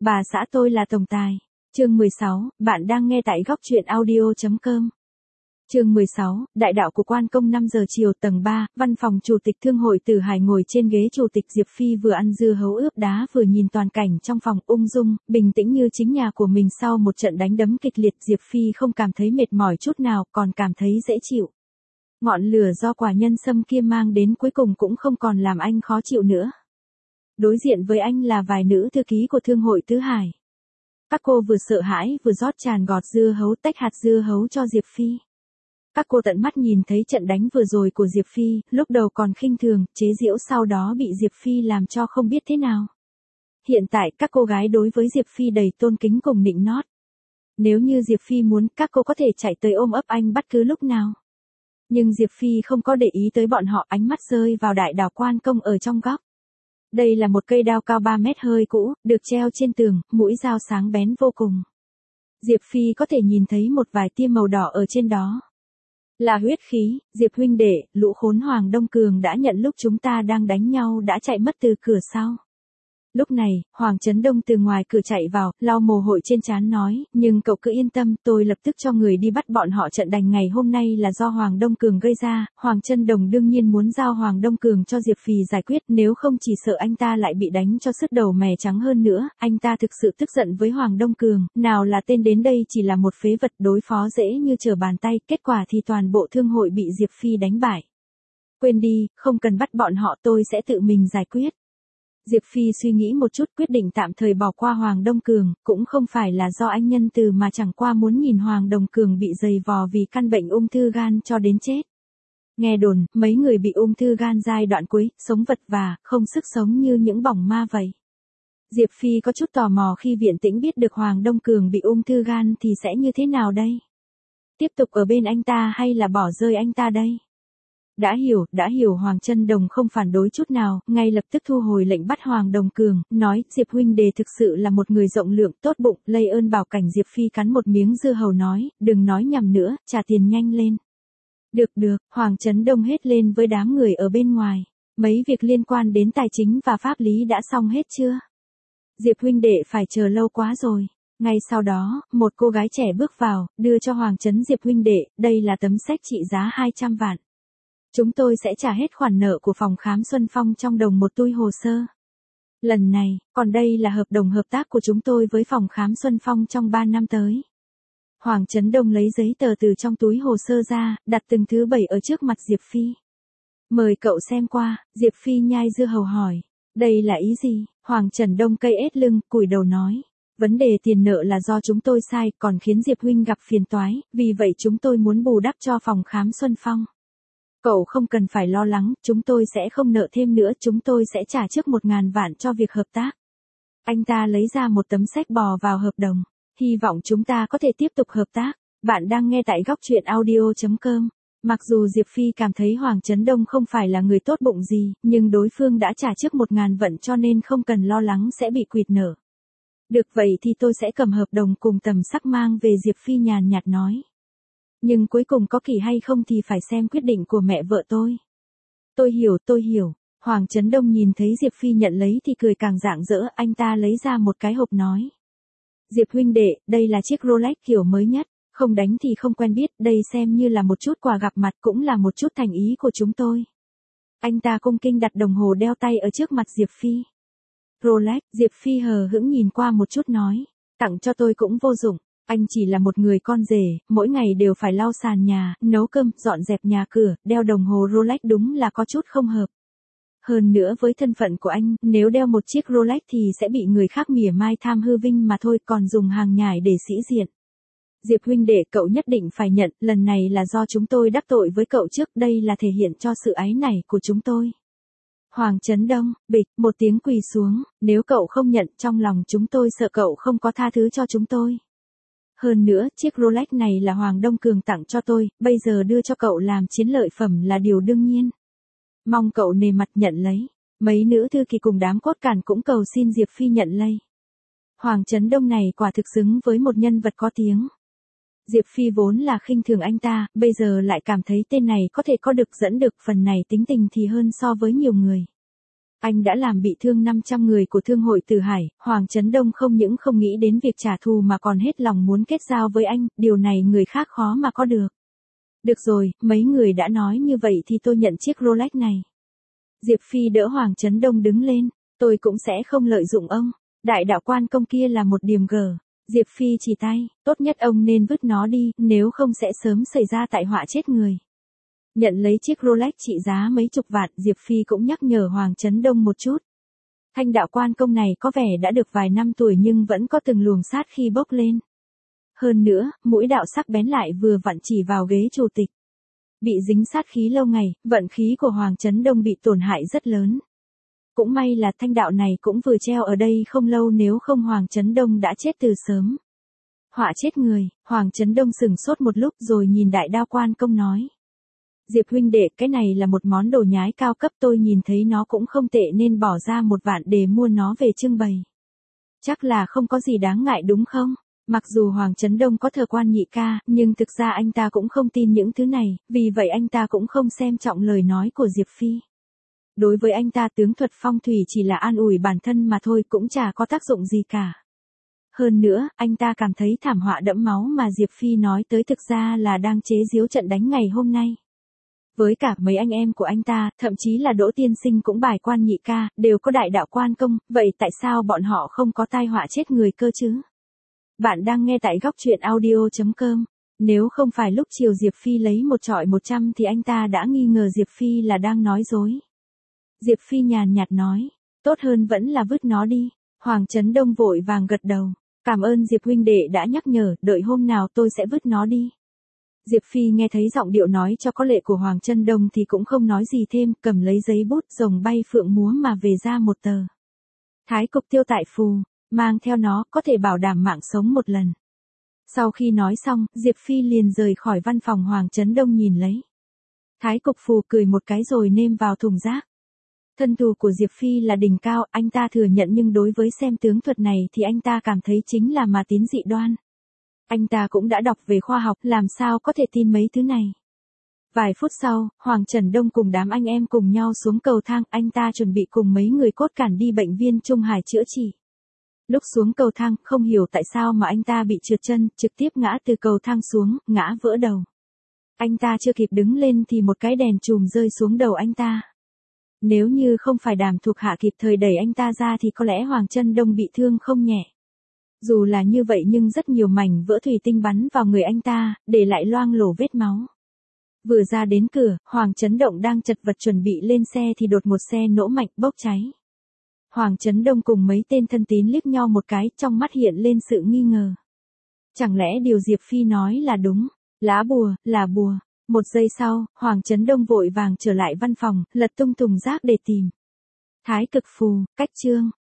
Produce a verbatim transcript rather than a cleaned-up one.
Bà xã tôi là tổng tài. Chương mười sáu, bạn đang nghe tại góc truyện audio chấm com. Chương mười sáu, đại đạo của Quan Công. Năm giờ chiều, tầng ba, văn phòng chủ tịch Thương hội Tử Hải ngồi trên ghế chủ tịch. Diệp Phi vừa ăn dưa hấu ướp đá vừa nhìn toàn cảnh trong phòng, ung dung, bình tĩnh như chính nhà của mình. Sau một trận đánh đấm kịch liệt, Diệp Phi không cảm thấy mệt mỏi chút nào, còn cảm thấy dễ chịu. Ngọn lửa do quả nhân sâm kia mang đến cuối cùng cũng không còn làm anh khó chịu nữa. Đối diện với anh là vài nữ thư ký của Thương hội Tứ Hải. Các cô vừa sợ hãi vừa rót tràn gọt dưa hấu, tách hạt dưa hấu cho Diệp Phi. Các cô tận mắt nhìn thấy trận đánh vừa rồi của Diệp Phi, lúc đầu còn khinh thường, chế giễu, sau đó bị Diệp Phi làm cho không biết thế nào. Hiện tại các cô gái đối với Diệp Phi đầy tôn kính cùng nịnh nót. Nếu như Diệp Phi muốn, các cô có thể chạy tới ôm ấp anh bất cứ lúc nào. Nhưng Diệp Phi không có để ý tới bọn họ, ánh mắt rơi vào đại đao Quan Công ở trong góc. Đây là một cây đao cao ba mét hơi cũ, được treo trên tường, mũi dao sáng bén vô cùng. Diệp Phi có thể nhìn thấy một vài tia màu đỏ ở trên đó. Là huyết khí. Diệp huynh đệ, lũ khốn Hoàng Đông Cường đã nhận lúc chúng ta đang đánh nhau đã chạy mất từ cửa sau. Lúc này, Hoàng Chấn Đông từ ngoài cửa chạy vào, lau mồ hôi trên trán nói, nhưng cậu cứ yên tâm, tôi lập tức cho người đi bắt bọn họ. Trận đánh ngày hôm nay là do Hoàng Đông Cường gây ra, Hoàng Chấn Đông đương nhiên muốn giao Hoàng Đông Cường cho Diệp Phi giải quyết, nếu không chỉ sợ anh ta lại bị đánh cho sứt đầu mè trắng hơn nữa. Anh ta thực sự tức giận với Hoàng Đông Cường, nào là tên đến đây chỉ là một phế vật, đối phó dễ như trở bàn tay, kết quả thì toàn bộ thương hội bị Diệp Phi đánh bại. Quên đi, không cần bắt bọn họ, tôi sẽ tự mình giải quyết. Diệp Phi suy nghĩ một chút, quyết định tạm thời bỏ qua Hoàng Đông Cường, cũng không phải là do anh nhân từ mà chẳng qua muốn nhìn Hoàng Đông Cường bị dày vò vì căn bệnh ung thư gan cho đến chết. Nghe đồn, mấy người bị ung thư gan giai đoạn cuối, sống vật vã, không sức sống như những bỏng ma vậy. Diệp Phi có chút tò mò khi Viện Tĩnh biết được Hoàng Đông Cường bị ung thư gan thì sẽ như thế nào đây? Tiếp tục ở bên anh ta hay là bỏ rơi anh ta đây? Đã hiểu, đã hiểu. Hoàng Chấn Đông không phản đối chút nào, ngay lập tức thu hồi lệnh bắt Hoàng Đông Cường, nói, Diệp huynh đệ thực sự là một người rộng lượng, tốt bụng, lây ơn bảo cảnh. Diệp Phi cắn một miếng dưa hấu nói, đừng nói nhầm nữa, trả tiền nhanh lên. Được được, Hoàng Chấn Đông hết lên với đám người ở bên ngoài. Mấy việc liên quan đến tài chính và pháp lý đã xong hết chưa? Diệp huynh đệ phải chờ lâu quá rồi. Ngay sau đó, một cô gái trẻ bước vào, đưa cho Hoàng Chấn. Diệp huynh đệ, đây là tấm séc trị giá hai trăm vạn. Chúng tôi sẽ trả hết khoản nợ của phòng khám Xuân Phong trong đồng một tui hồ sơ. Lần này, còn đây là hợp đồng hợp tác của chúng tôi với phòng khám Xuân Phong trong ba năm tới. Hoàng Chấn Đông lấy giấy tờ từ trong túi hồ sơ ra, đặt từng thứ bảy ở trước mặt Diệp Phi. Mời cậu xem qua. Diệp Phi nhai dưa hấu hỏi. Đây là ý gì? Hoàng Chấn Đông cay ết lưng, cúi đầu nói. Vấn đề tiền nợ là do chúng tôi sai, còn khiến Diệp huynh gặp phiền toái, vì vậy chúng tôi muốn bù đắp cho phòng khám Xuân Phong. Cậu không cần phải lo lắng, chúng tôi sẽ không nợ thêm nữa, chúng tôi sẽ trả trước một ngàn vạn cho việc hợp tác. Anh ta lấy ra một tấm séc bò vào hợp đồng. Hy vọng chúng ta có thể tiếp tục hợp tác. Bạn đang nghe tại góc truyện audio chấm com. Mặc dù Diệp Phi cảm thấy Hoàng Chấn Đông không phải là người tốt bụng gì, nhưng đối phương đã trả trước một ngàn vạn cho nên không cần lo lắng sẽ bị quỵt nợ. Được vậy thì tôi sẽ cầm hợp đồng cùng tầm sắc mang về. Diệp Phi nhàn nhạt nói. Nhưng cuối cùng có kỳ hay không thì phải xem quyết định của mẹ vợ tôi. Tôi hiểu, tôi hiểu. Hoàng Chấn Đông nhìn thấy Diệp Phi nhận lấy thì cười càng rạng rỡ, anh ta lấy ra một cái hộp nói. Diệp huynh đệ, đây là chiếc Rolex kiểu mới nhất, không đánh thì không quen biết, đây xem như là một chút quà gặp mặt, cũng là một chút thành ý của chúng tôi. Anh ta cung kính đặt đồng hồ đeo tay ở trước mặt Diệp Phi. Rolex. Diệp Phi hờ hững nhìn qua một chút nói. Tặng cho tôi cũng vô dụng. Anh chỉ là một người con rể, mỗi ngày đều phải lau sàn nhà, nấu cơm, dọn dẹp nhà cửa, đeo đồng hồ Rolex đúng là có chút không hợp. Hơn nữa với thân phận của anh, nếu đeo một chiếc Rolex thì sẽ bị người khác mỉa mai tham hư vinh mà thôi, còn dùng hàng nhái để sĩ diện. Diệp huynh đệ, cậu nhất định phải nhận, lần này là do chúng tôi đắc tội với cậu trước, đây là thể hiện cho sự áy náy của chúng tôi. Hoàng Chấn Đông, bịch, một tiếng quỳ xuống, nếu cậu không nhận, trong lòng chúng tôi sợ cậu không có tha thứ cho chúng tôi. Hơn nữa, chiếc Rolex này là Hoàng Đông Cường tặng cho tôi, bây giờ đưa cho cậu làm chiến lợi phẩm là điều đương nhiên. Mong cậu nề mặt nhận lấy. Mấy nữ thư ký cùng đám cốt cản cũng cầu xin Diệp Phi nhận lấy. Hoàng Chấn Đông này quả thực xứng với một nhân vật có tiếng. Diệp Phi vốn là khinh thường anh ta, bây giờ lại cảm thấy tên này có thể có được dẫn được phần này tính tình thì hơn so với nhiều người. Anh đã làm bị thương năm trăm người của Thương hội Tử Hải, Hoàng Chấn Đông không những không nghĩ đến việc trả thù mà còn hết lòng muốn kết giao với anh, điều này người khác khó mà có được. Được rồi, mấy người đã nói như vậy thì tôi nhận chiếc Rolex này. Diệp Phi đỡ Hoàng Chấn Đông đứng lên, tôi cũng sẽ không lợi dụng ông. Đại đạo quan công kia là một điềm gở. Diệp Phi chỉ tay, tốt nhất ông nên vứt nó đi, nếu không sẽ sớm xảy ra tai họa chết người. Nhận lấy chiếc Rolex trị giá mấy chục vạn, Diệp Phi cũng nhắc nhở Hoàng Chấn Đông một chút. Thanh đạo quan công này có vẻ đã được vài năm tuổi nhưng vẫn có từng luồng sát khi bốc lên. Hơn nữa, mũi đạo sắc bén lại vừa vặn chỉ vào ghế chủ tịch. Bị dính sát khí lâu ngày, vận khí của Hoàng Chấn Đông bị tổn hại rất lớn. Cũng may là thanh đạo này cũng vừa treo ở đây không lâu, nếu không Hoàng Chấn Đông đã chết từ sớm. Họa chết người, Hoàng Chấn Đông sừng sốt một lúc rồi nhìn đại đao quan công nói. Diệp huynh đệ, cái này là một món đồ nhái cao cấp, tôi nhìn thấy nó cũng không tệ nên bỏ ra một vạn để mua nó về trưng bày. Chắc là không có gì đáng ngại đúng không? Mặc dù Hoàng Chấn Đông có thờ quan nhị ca, nhưng thực ra anh ta cũng không tin những thứ này, vì vậy anh ta cũng không xem trọng lời nói của Diệp Phi. Đối với anh ta tướng thuật phong thủy chỉ là an ủi bản thân mà thôi, cũng chả có tác dụng gì cả. Hơn nữa, anh ta cảm thấy thảm họa đẫm máu mà Diệp Phi nói tới thực ra là đang chế giễu trận đánh ngày hôm nay. Với cả mấy anh em của anh ta, thậm chí là Đỗ tiên sinh cũng bài quan nhị ca, đều có đại đạo quan công, vậy tại sao bọn họ không có tai họa chết người cơ chứ? Bạn đang nghe tại góc truyện audio chấm com. Nếu không phải lúc chiều Diệp Phi lấy một trọi một trăm thì anh ta đã nghi ngờ Diệp Phi là đang nói dối. Diệp Phi nhàn nhạt nói, tốt hơn vẫn là vứt nó đi. Hoàng Chấn Đông vội vàng gật đầu, cảm ơn Diệp huynh đệ đã nhắc nhở, đợi hôm nào tôi sẽ vứt nó đi. Diệp Phi nghe thấy giọng điệu nói cho có lệ của Hoàng Chấn Đông thì cũng không nói gì thêm, cầm lấy giấy bút rồng bay phượng múa mà về ra một tờ. Thái cục tiêu tại phù, mang theo nó có thể bảo đảm mạng sống một lần. Sau khi nói xong, Diệp Phi liền rời khỏi văn phòng. Hoàng Chấn Đông nhìn lấy Thái cục phù, cười một cái rồi nêm vào thùng rác. Thân thủ của Diệp Phi là đỉnh cao, anh ta thừa nhận, nhưng đối với xem tướng thuật này thì anh ta cảm thấy chính là mà tín dị đoan. Anh ta cũng đã đọc về khoa học, làm sao có thể tin mấy thứ này. Vài phút sau, Hoàng Trần Đông cùng đám anh em cùng nhau xuống cầu thang, anh ta chuẩn bị cùng mấy người cốt cản đi bệnh viên Trung Hải chữa trị. Lúc xuống cầu thang, không hiểu tại sao mà anh ta bị trượt chân, trực tiếp ngã từ cầu thang xuống, ngã vỡ đầu. Anh ta chưa kịp đứng lên thì một cái đèn chùm rơi xuống đầu anh ta. Nếu như không phải Đàm thuộc hạ kịp thời đẩy anh ta ra thì có lẽ Hoàng Trân Đông bị thương không nhẹ. Dù là như vậy nhưng rất nhiều mảnh vỡ thủy tinh bắn vào người anh ta, để lại loang lổ vết máu. Vừa ra đến cửa, Hoàng Chấn Động đang chật vật chuẩn bị lên xe thì đột một xe nổ mạnh bốc cháy. Hoàng Chấn Đông cùng mấy tên thân tín liếc nhau một cái, trong mắt hiện lên sự nghi ngờ. Chẳng lẽ điều Diệp Phi nói là đúng? Lá bùa, là bùa. Một giây sau, Hoàng Chấn Đông vội vàng trở lại văn phòng, lật tung thùng rác để tìm. Thái cực phù, cách chương.